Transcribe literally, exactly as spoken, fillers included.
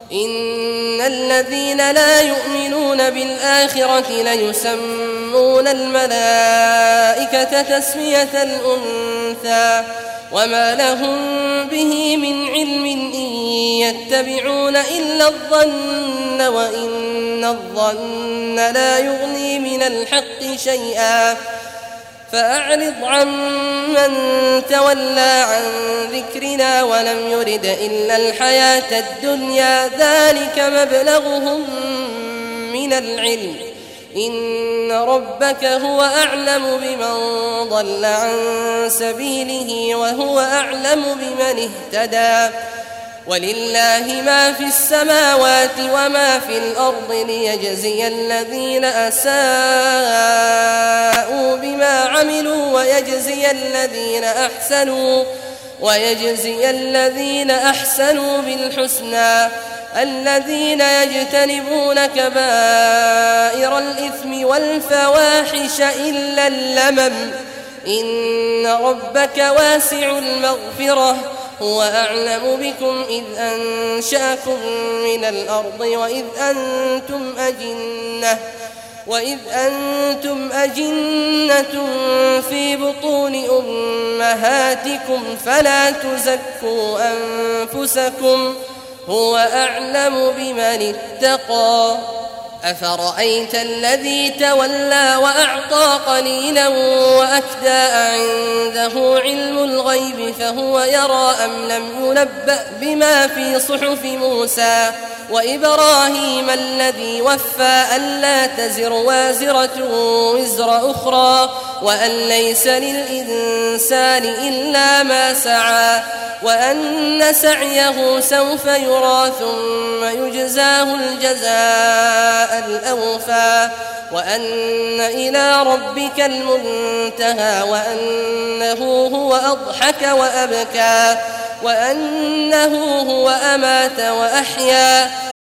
إن الذين لا يؤمنون بالآخرة ليسمون الملائكة تسمية الأنثى وما لهم به من علم إن يتبعون إلا الظن وإن الظن لا يغني من الحق شيئا فأعرض عمن تولى عن ذكرنا ولم يرد إلا الحياة الدنيا ذلك مبلغهم من العلم إن ربك هو أعلم بمن ضل عن سبيله وهو أعلم بمن اهتدى ولله ما في السماوات وما في الأرض ليجزي الذين أساءوا بما عملوا ويجزي الذين أحسنوا ويجزي الذين أحسنوا بالحسنى الذين يجتنبون كبائر الإثم والفواحش إلا اللمم إن ربك واسع المغفرة هو أعلم بكم إذ أنشأكم من الأرض وإذ أنتم أجنة وإذ أنتم أجنة في بطون أمهاتكم فلا تزكوا أنفسكم هو أعلم بمن اتقى أفرأيت الذي تولى وأعطى قليلا وأكدى عنده علم الغيب فهو يرى أم لم ينبأ بما في صحف موسى وإبراهيم الذي وفى ألا تزر وازرة وزر أخرى وأن ليس للإنسان إلا ما سعى وأن سعيه سوف يرى ثم يجزاه الجزاء الأوفى وأن إلى ربك المنتهى وأنه هو أضحك وأبكى وأنه هو أمات وأحيا